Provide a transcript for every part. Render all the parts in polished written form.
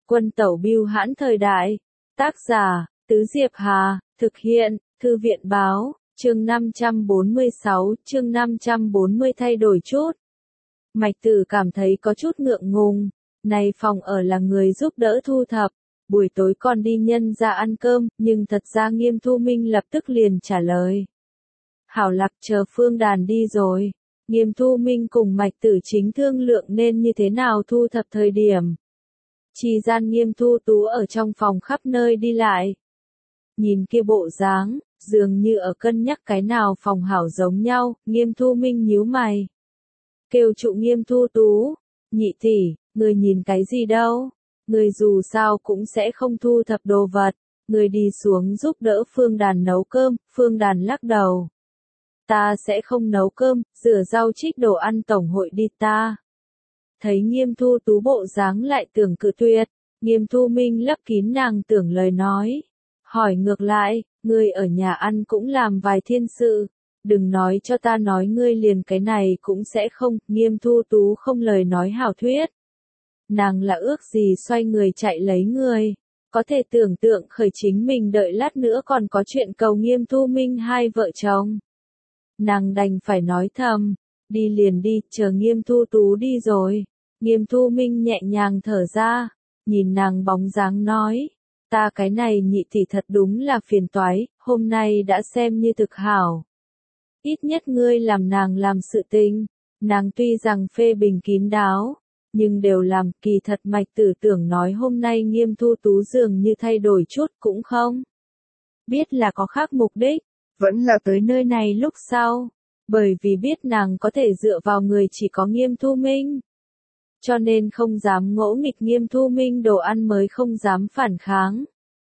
Quân tẩu bưu hãn thời đại. Tác giả, Tứ Diệp Hà, thực hiện, Thư viện báo, chương 546, chương 540 thay đổi chút. Mạch Tử cảm thấy có chút ngượng ngùng, này phòng ở là người giúp đỡ thu thập, buổi tối còn đi nhân ra ăn cơm, nhưng thật ra Nghiêm Thu Minh lập tức liền trả lời. Hảo Lạc chờ Phương Đàn đi rồi, Nghiêm Thu Minh cùng Mạch Tử chính thương lượng nên như thế nào thu thập thời điểm. Chỉ gian Nghiêm Thu Tú ở trong phòng khắp nơi đi lại. Nhìn kia bộ dáng, dường như ở cân nhắc cái nào phòng hảo giống nhau, Nghiêm Thu Minh nhíu mày. Kêu trụ Nghiêm Thu Tú, nhị tỷ, người nhìn cái gì đâu, người dù sao cũng sẽ không thu thập đồ vật, người đi xuống giúp đỡ Phương Đàn nấu cơm, Phương Đàn lắc đầu. Ta sẽ không nấu cơm, rửa rau trích đồ ăn tổng hội đi ta. Thấy Nghiêm Thu Tú bộ dáng lại tưởng cự tuyệt, Nghiêm Thu Minh lấp kín nàng tưởng lời nói. Hỏi ngược lại, ngươi ở nhà ăn cũng làm vài thiên sự, đừng nói cho ta nói ngươi liền cái này cũng sẽ không, Nghiêm Thu Tú không lời nói hảo thuyết. Nàng là ước gì xoay người chạy lấy người, có thể tưởng tượng khởi chính mình đợi lát nữa còn có chuyện cầu Nghiêm Thu Minh hai vợ chồng. Nàng đành phải nói thầm, đi liền đi, chờ Nghiêm Thu Tú đi rồi. Nghiêm Thu Minh nhẹ nhàng thở ra, nhìn nàng bóng dáng nói, ta cái này nhị tỷ thật đúng là phiền toái, hôm nay đã xem như thực hảo. Ít nhất ngươi làm nàng làm sự tình, nàng tuy rằng phê bình kín đáo, nhưng đều làm, kỳ thật Mạch Tử tưởng nói hôm nay Nghiêm Thu Tú dường như thay đổi chút cũng không. Biết là có khác mục đích, vẫn là tới nơi này lúc sau, bởi vì biết nàng có thể dựa vào người chỉ có Nghiêm Thu Minh. Cho nên không dám ngỗ nghịch Nghiêm Thu Minh đồ ăn mới không dám phản kháng.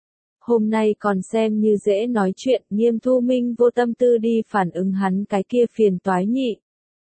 Hôm nay còn xem như dễ nói chuyện, Nghiêm Thu Minh vô tâm tư đi phản ứng hắn cái kia phiền toái nhị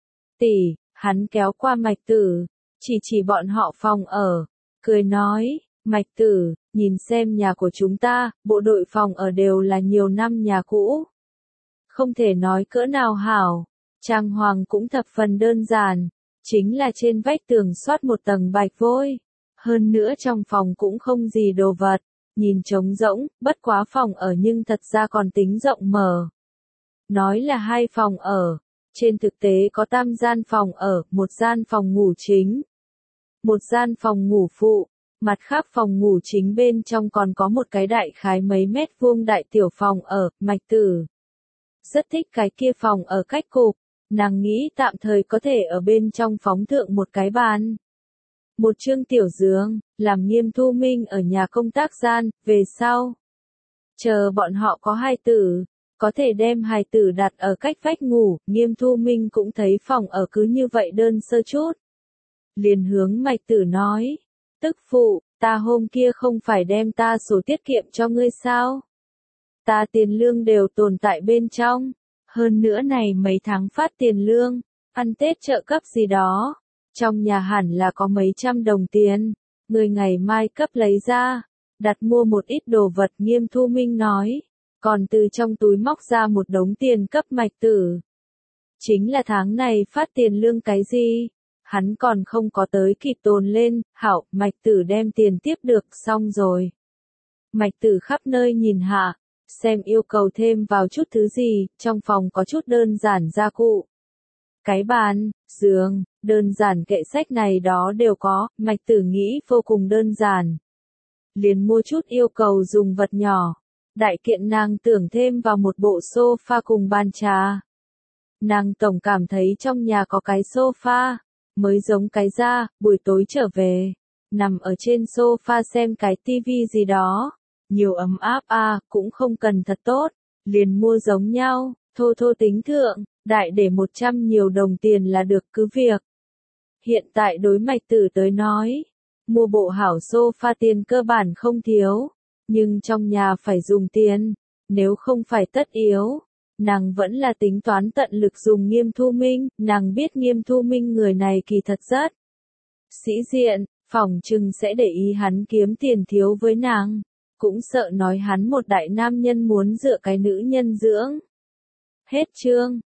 tỷ, hắn kéo qua Mạch Tử, chỉ bọn họ phòng ở, cười nói, Mạch Tử, nhìn xem nhà của chúng ta, bộ đội phòng ở đều là nhiều năm nhà cũ. Không thể nói cỡ nào hảo, trang hoàng cũng thập phần đơn giản, chính là trên vách tường xoát một tầng bạch vôi, hơn nữa trong phòng cũng không gì đồ vật, nhìn trống rỗng, bất quá phòng ở nhưng thật ra còn tính rộng mở. Nói là 2 phòng ở, trên thực tế có 3 gian phòng ở, 1 gian phòng ngủ chính, 1 gian phòng ngủ phụ, mặt khác phòng ngủ chính bên trong còn có một cái đại khái mấy mét vuông đại tiểu phòng ở, Mạch Tử. Rất thích cái kia phòng ở cách cục, nàng nghĩ tạm thời có thể ở bên trong phóng thượng một cái bàn. Một chương tiểu giường, làm Nghiêm Thu Minh ở nhà công tác gian, về sau. Chờ bọn họ có hài tử, có thể đem hài tử đặt ở cách vách ngủ, Nghiêm Thu Minh cũng thấy phòng ở cứ như vậy đơn sơ chút. Liền hướng Mạch Tử nói, tức phụ, ta hôm kia không phải đem ta sổ tiết kiệm cho ngươi sao? Ta tiền lương đều tồn tại bên trong, hơn nữa này mấy tháng phát tiền lương, ăn Tết trợ cấp gì đó, trong nhà hẳn là có mấy trăm đồng tiền, người ngày mai cấp lấy ra, đặt mua một ít đồ vật. Nghiêm Thu Minh nói, còn từ trong túi móc ra một đống tiền cấp Mạch Tử. Chính là tháng này phát tiền lương cái gì? Hắn còn không có tới kịp tồn lên, hảo, Mạch Tử đem tiền tiếp được xong rồi. Mạch Tử khắp nơi nhìn hạ, xem yêu cầu thêm vào chút thứ gì, trong phòng có chút đơn giản gia cụ. Cái bàn, giường, đơn giản kệ sách này đó đều có, Mạch Tử nghĩ vô cùng đơn giản. Liền mua chút yêu cầu dùng vật nhỏ, đại kiện nàng tưởng thêm vào một bộ sofa cùng bàn trà. Nàng tổng cảm thấy trong nhà có cái sofa, mới giống cái ra, buổi tối trở về, nằm ở trên sofa xem cái tivi gì đó. Nhiều ấm áp cũng không cần thật tốt, liền mua giống nhau, thô thô tính thượng, đại để 100 nhiều đồng tiền là được cứ việc. Hiện tại đối Mạch Tử tới nói, mua bộ hảo sofa tiền cơ bản không thiếu, nhưng trong nhà phải dùng tiền, nếu không phải tất yếu, nàng vẫn là tính toán tận lực dùng Nghiêm Thu Minh, nàng biết Nghiêm Thu Minh người này kỳ thật rất sĩ diện, phỏng chừng sẽ để ý hắn kiếm tiền thiếu với nàng. Cũng sợ nói hắn một đại nam nhân muốn dựa cái nữ nhân dưỡng. Hết chương.